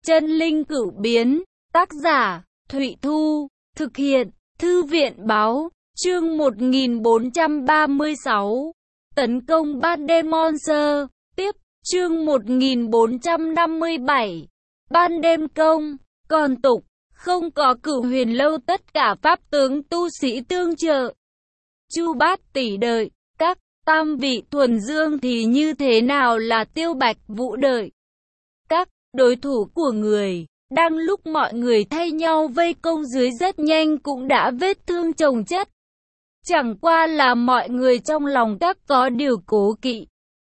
Chân linh cửu biến, tác giả, Thụy Thu, thực hiện, Thư viện báo, chương 1436, tấn công Ban đêm Monster, tiếp, chương 1457, Ban đêm công, còn tục, không có Cửu Huyền Lâu tất cả pháp tướng tu sĩ tương trợ. Chu Bát tỷ đợi, các tam vị thuần dương thì như thế nào là Tiêu Bạch Vũ đợi. Các đối thủ của người, đang lúc mọi người thay nhau vây công dưới rất nhanh cũng đã vết thương chồng chất. Chẳng qua là mọi người trong lòng các có điều cố kỵ.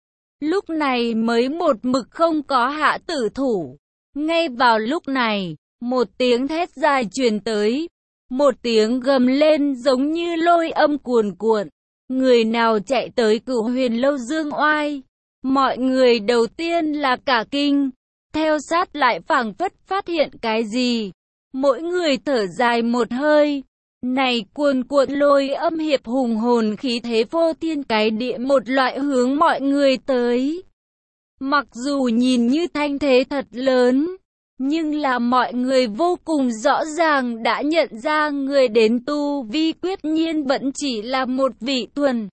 Lúc này mới một mực không có hạ tử thủ. Ngay vào lúc này, một tiếng thét dài truyền tới. Một tiếng gầm lên giống như lôi âm cuồn cuộn. Người nào chạy tới Cửu Huyền Lâu dương oai. Mọi người đầu tiên là cả kinh. Theo sát lại phảng phất phát hiện cái gì. Mỗi người thở dài một hơi. Này cuồn cuộn lôi âm hiệp hùng hồn khí thế vô thiên cái địa một loại hướng mọi người tới. Mặc dù nhìn như thanh thế thật lớn, nhưng là mọi người vô cùng rõ ràng đã nhận ra người đến tu vi quyết nhiên vẫn chỉ là một vị thuần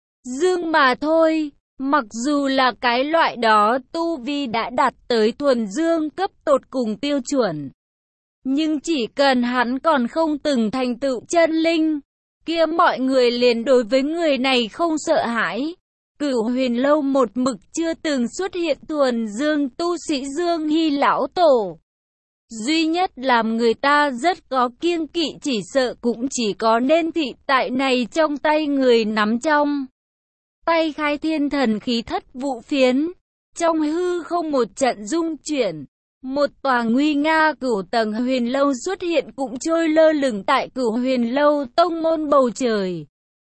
dương mà thôi. Mặc dù là cái loại đó tu vi đã đạt tới thuần dương cấp tột cùng tiêu chuẩn. Nhưng chỉ cần hắn còn không từng thành tựu chân linh, kia mọi người liền đối với người này không sợ hãi. Cửu Huyền Lâu một mực chưa từng xuất hiện thuần dương tu sĩ Dương Hy lão tổ. Duy nhất làm người ta rất có kiêng kỵ chỉ sợ cũng chỉ có nên thị tại này trong tay người nắm trong tay khai thiên thần khí thất vũ phiến. Trong hư không một trận rung chuyển. Một tòa nguy nga cửu tầng huyền lâu xuất hiện cũng trôi lơ lửng tại Cửu Huyền Lâu tông môn bầu trời.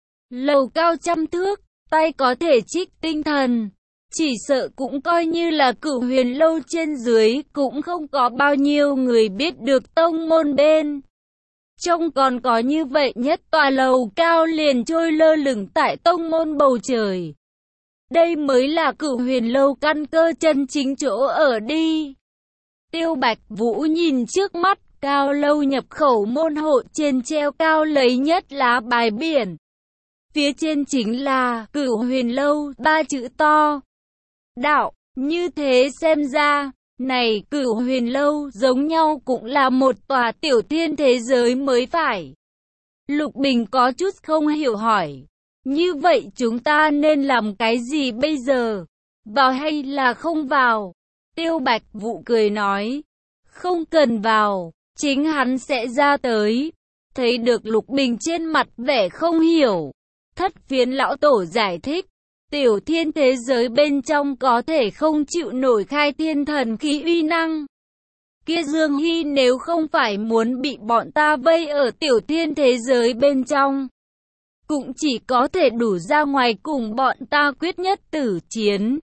Lầu cao trăm thước, tay có thể trích tinh thần. Chỉ sợ cũng coi như là Cửu Huyền Lâu trên dưới cũng không có bao nhiêu người biết được tông môn bên trong còn có như vậy nhất tòa lầu cao liền trôi lơ lửng tại tông môn bầu trời. Đây mới là Cửu Huyền Lâu căn cơ chân chính chỗ ở đi. Tiêu Bạch Vũ nhìn trước mắt, cao lâu nhập khẩu môn hộ trên treo cao lấy nhất lá bài biển. Phía trên chính là Cửu Huyền Lâu, ba chữ to. Đạo, như thế xem ra, này Cửu Huyền Lâu giống nhau cũng là một tòa tiểu thiên thế giới mới phải. Lục Bình có chút không hiểu hỏi. Như vậy chúng ta nên làm cái gì bây giờ? Vào hay là không vào? Tiêu Bạch Vũ cười nói. Không cần vào, chính hắn sẽ ra tới. Thấy được Lục Bình trên mặt vẻ không hiểu. Thất Phiến lão tổ giải thích. Tiểu thiên thế giới bên trong có thể không chịu nổi khai thiên thần khí uy năng. Kia Dương Hy nếu không phải muốn bị bọn ta vây ở tiểu thiên thế giới bên trong, cũng chỉ có thể đủ ra ngoài cùng bọn ta quyết nhất tử chiến.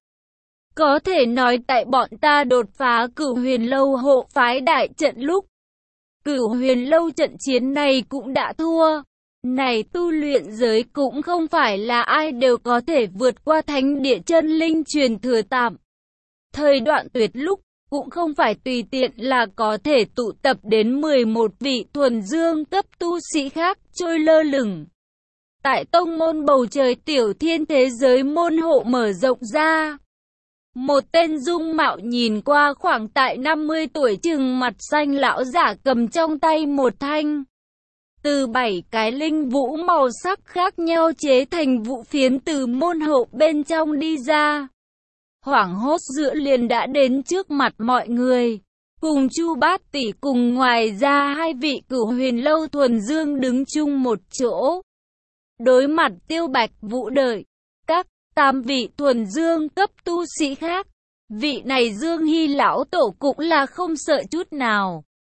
Có thể nói tại bọn ta đột phá Cửu Huyền Lâu hộ phái đại trận lúc, Cửu Huyền Lâu trận chiến này cũng đã thua. Này tu luyện giới cũng không phải là ai đều có thể vượt qua thánh địa chân linh truyền thừa tạm thời đoạn tuyệt lúc, cũng không phải tùy tiện là có thể tụ tập đến 11 vị thuần dương cấp tu sĩ khác trôi lơ lửng. Tại tông môn bầu trời tiểu thiên thế giới môn hộ mở rộng ra. Một tên dung mạo nhìn qua khoảng tại 50 tuổi chừng mặt xanh lão giả cầm trong tay một thanh. Từ 7 cái linh vũ màu sắc khác nhau chế thành vũ phiến từ môn hộ bên trong đi ra. Hoảng hốt giữa liền đã đến trước mặt mọi người. Cùng Chu Bát tỷ cùng ngoài ra hai vị Cửu Huyền Lâu thuần dương đứng chung một chỗ. Đối mặt Tiêu Bạch Vũ đợi. Các tam vị thuần dương cấp tu sĩ khác. Vị này Dương Hy lão tổ cũng là không sợ chút nào.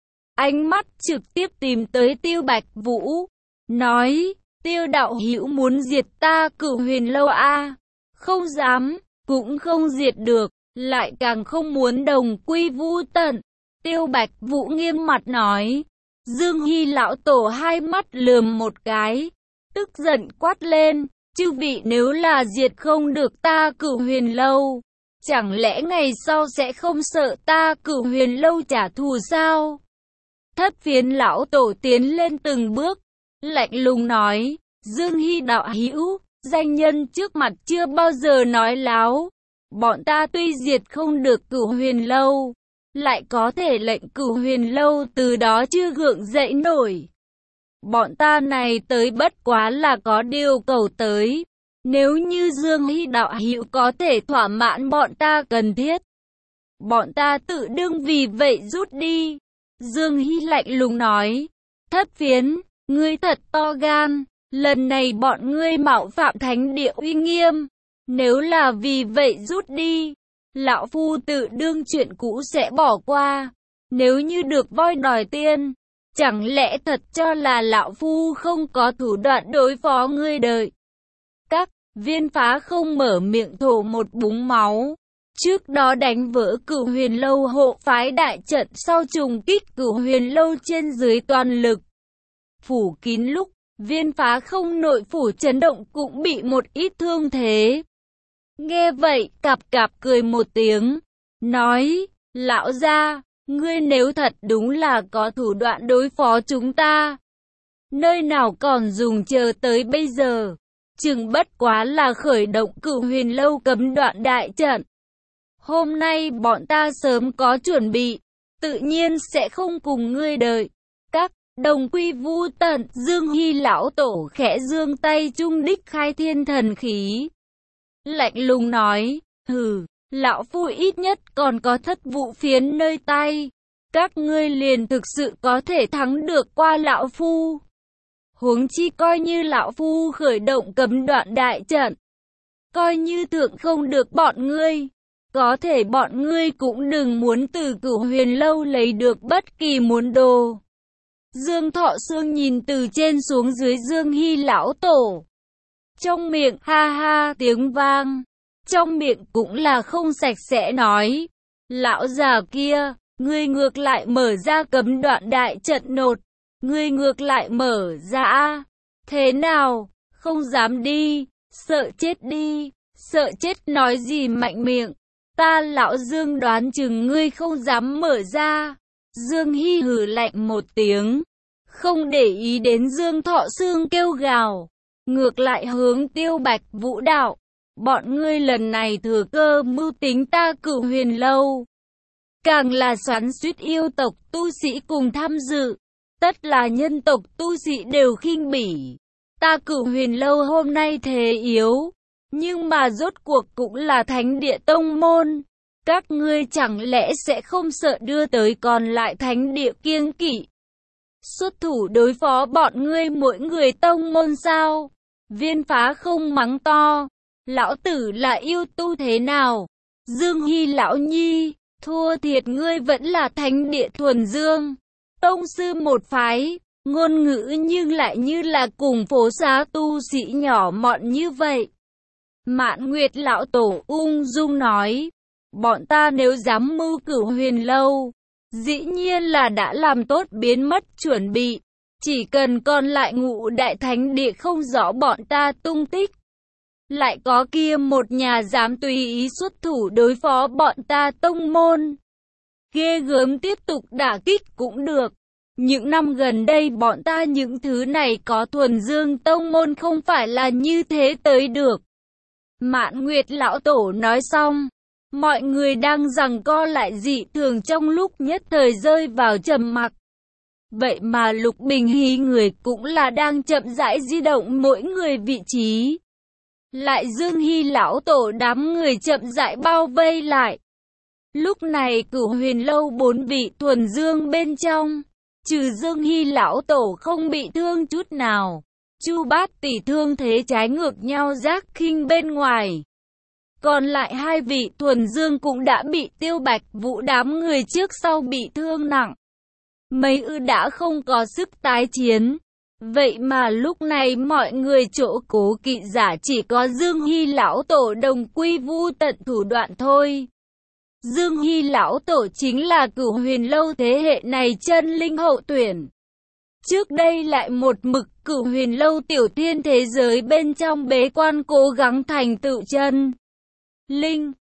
Ánh mắt trực tiếp tìm tới Tiêu Bạch Vũ. Nói, Tiêu đạo hữu muốn diệt ta Cửu Huyền Lâu a? Không dám, cũng không diệt được, lại càng không muốn đồng quy vu tận. Tiêu Bạch Vũ nghiêm mặt nói. Dương Hy lão tổ hai mắt lườm một cái. Tức giận quát lên. Chư vị nếu là diệt không được ta Cửu Huyền Lâu, Chẳng lẽ ngày sau sẽ không sợ ta Cửu Huyền Lâu trả thù sao? Thất Phiến lão tổ tiến lên từng bước, lạnh lùng nói, Dương Hy đạo hữu, danh nhân trước mặt chưa bao giờ nói láo. Bọn ta tuy diệt không được Cửu Huyền Lâu, lại có thể lệnh Cửu Huyền Lâu từ đó chưa gượng dậy nổi. Bọn ta này tới bất quá là có điều cầu tới. Nếu như Dương Hy đạo hữu có thể thỏa mãn bọn ta cần thiết, bọn ta tự đương vì vậy rút đi. Dương Hy lạnh lùng nói, Thất Phiến, ngươi thật to gan, lần này bọn ngươi mạo phạm thánh địa uy nghiêm. Nếu là vì vậy rút đi, lão phu tự đương chuyện cũ sẽ bỏ qua. Nếu như được voi đòi tiên, chẳng lẽ thật cho là lão phu không có thủ đoạn đối phó ngươi đợi. Các Viên Phá không mở miệng thổ một búng máu. Trước đó đánh vỡ Cửu Huyền Lâu hộ phái đại trận, sau trùng kích Cửu Huyền Lâu trên dưới toàn lực phủ kín lúc Viên Phá không nội phủ chấn động cũng bị một ít thương thế. Nghe vậy, cạp cạp cười một tiếng, nói, lão gia, ngươi nếu thật đúng là có thủ đoạn đối phó chúng ta, nơi nào còn dùng chờ tới bây giờ, chừng bất quá là khởi động Cửu Huyền Lâu cấm đoạn đại trận. Hôm nay bọn ta sớm có chuẩn bị, tự nhiên sẽ không cùng ngươi đợi. Các đồng quy vu tận, Dương Hy lão tổ khẽ giương tay trung đích khai thiên thần khí. Lạnh lùng nói, hừ, lão phu ít nhất còn có thất vụ phiến nơi tay. Các ngươi liền thực sự có thể thắng được qua lão phu. Huống chi coi như lão phu khởi động cấm đoạn đại trận, coi như thượng không được bọn ngươi, có thể bọn ngươi cũng đừng muốn từ Cửu Huyền Lâu lấy được bất kỳ món đồ. Dương Thọ Sương nhìn từ trên xuống dưới Dương Hy lão tổ, trong miệng ha ha tiếng vang, trong miệng cũng là không sạch sẽ nói, lão già kia, ngươi ngược lại mở ra cấm đoạn đại trận nột, ngươi ngược lại mở ra, thế nào, không dám đi, sợ chết đi, sợ chết nói gì mạnh miệng, ta lão Dương đoán chừng ngươi không dám mở ra. Dương Hy hừ lạnh một tiếng, không để ý đến Dương Thọ Sương kêu gào, ngược lại hướng Tiêu Bạch Vũ đạo, bọn ngươi lần này thừa cơ mưu tính ta Cửu Huyền Lâu, càng là xoắn xuýt yêu tộc tu sĩ cùng tham dự, tất là nhân tộc tu sĩ đều khinh bỉ. Ta Cửu Huyền Lâu hôm nay thế yếu, nhưng mà rốt cuộc cũng là thánh địa tông môn, các ngươi chẳng lẽ sẽ không sợ đưa tới còn lại thánh địa kiêng kỵ xuất thủ đối phó bọn ngươi mỗi người tông môn sao? Viên Phá không mắng to, lão tử là yêu tu thế nào? Dương Hy lão nhi, thua thiệt ngươi vẫn là thánh địa thuần dương, tông sư một phái, ngôn ngữ nhưng lại như là cùng phố xá tu sĩ nhỏ mọn như vậy. Mạn Nguyệt lão tổ ung dung nói, bọn ta nếu dám mưu Cửu Huyền Lâu, dĩ nhiên là đã làm tốt biến mất chuẩn bị, chỉ cần còn lại Ngũ Đại Thánh Địa không rõ bọn ta tung tích, lại có kia một nhà dám tùy ý xuất thủ đối phó bọn ta tông môn, ghê gớm tiếp tục đả kích cũng được. Những năm gần đây bọn ta những thứ này có thuần dương tông môn không phải là như thế tới được. Mạn Nguyệt lão tổ nói xong, mọi người đang giằng co lại dị thường trong lúc nhất thời rơi vào trầm mặc. Vậy mà Lục Bình Hy người cũng là đang chậm rãi di động mỗi người vị trí. Lại Dương Hy lão tổ đám người chậm rãi bao vây lại. Lúc này Cửu Huyền Lâu 4 vị thuần dương bên trong, trừ Dương Hy lão tổ không bị thương chút nào, Chu Bát tỷ thương thế trái ngược nhau giác khinh bên ngoài. Còn lại 2 vị thuần dương cũng đã bị Tiêu Bạch Vũ đám người trước sau bị thương nặng. Mấy đã không có sức tái chiến. Vậy mà lúc này mọi người chỗ cố kỵ giả chỉ có Dương Hy lão tổ đồng quy vu tận thủ đoạn thôi. Dương Hy lão tổ chính là Cửu Huyền Lâu thế hệ này chân linh hậu tuyển. Trước đây lại một mực Cửu Huyền Lâu tiểu thiên thế giới bên trong bế quan cố gắng thành tựu chân linh.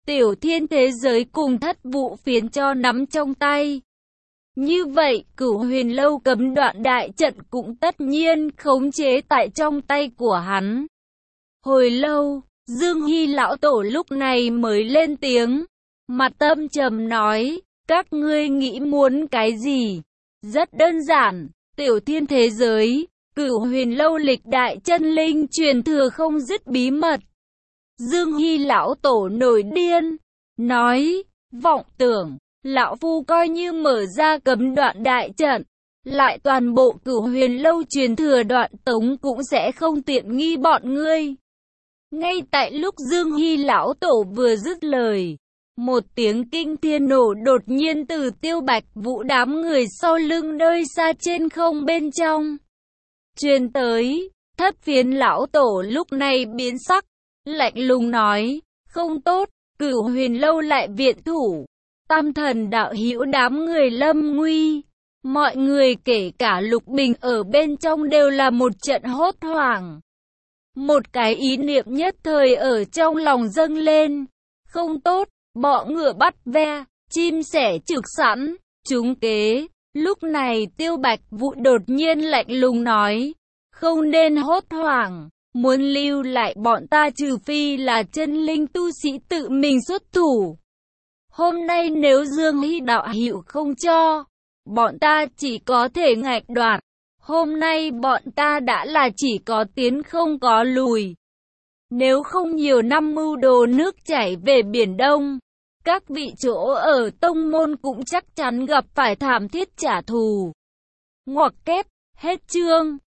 Tiểu Thiên thế giới cùng Thất Vụ Phiến cho nắm trong tay. Như vậy, Cửu Huyền Lâu cấm đoạn đại trận cũng tất nhiên khống chế tại trong tay của hắn. Hồi lâu, Dương Hy lão tổ lúc này mới lên tiếng, mặt âm trầm nói, các ngươi nghĩ muốn cái gì? Rất đơn giản, Tiểu Thiên thế giới, Cửu Huyền Lâu lịch đại chân linh truyền thừa không dứt bí mật. Dương Hy lão tổ nổi điên, nói, vọng tưởng, lão phu coi như mở ra cấm đoạn đại trận, lại toàn bộ Cửu Huyền Lâu truyền thừa đoạn tống cũng sẽ không tiện nghi bọn ngươi. Ngay tại lúc Dương Hy lão tổ vừa dứt lời, một tiếng kinh thiên nổ đột nhiên từ Tiêu Bạch Vũ đám người sau lưng nơi xa trên không bên trong truyền tới. Thất Phiến lão tổ lúc này biến sắc, lạnh lùng nói, không tốt, Cửu Huyền Lâu lại viện thủ. Tam Thần đạo hữu đám người lâm nguy. Mọi người kể cả Lục Bình ở bên trong đều là một trận hốt hoảng. Một cái ý niệm nhất thời ở trong lòng dâng lên. Không tốt, bọ ngựa bắt ve, chim sẻ trực sẵn, trúng kế. Lúc này Tiêu Bạch Vũ đột nhiên lạnh lùng nói, không nên hốt hoảng, muốn lưu lại bọn ta trừ phi là chân linh tu sĩ tự mình xuất thủ. Hôm nay nếu Dương Hy đạo hữu không cho, bọn ta chỉ có thể nghịch đoạt. Hôm nay bọn ta đã là chỉ có tiến không có lùi. Nếu không nhiều năm mưu đồ nước chảy về Biển Đông, các vị chỗ ở tông môn cũng chắc chắn gặp phải thảm thiết trả thù. Ngoặc kép, hết chương.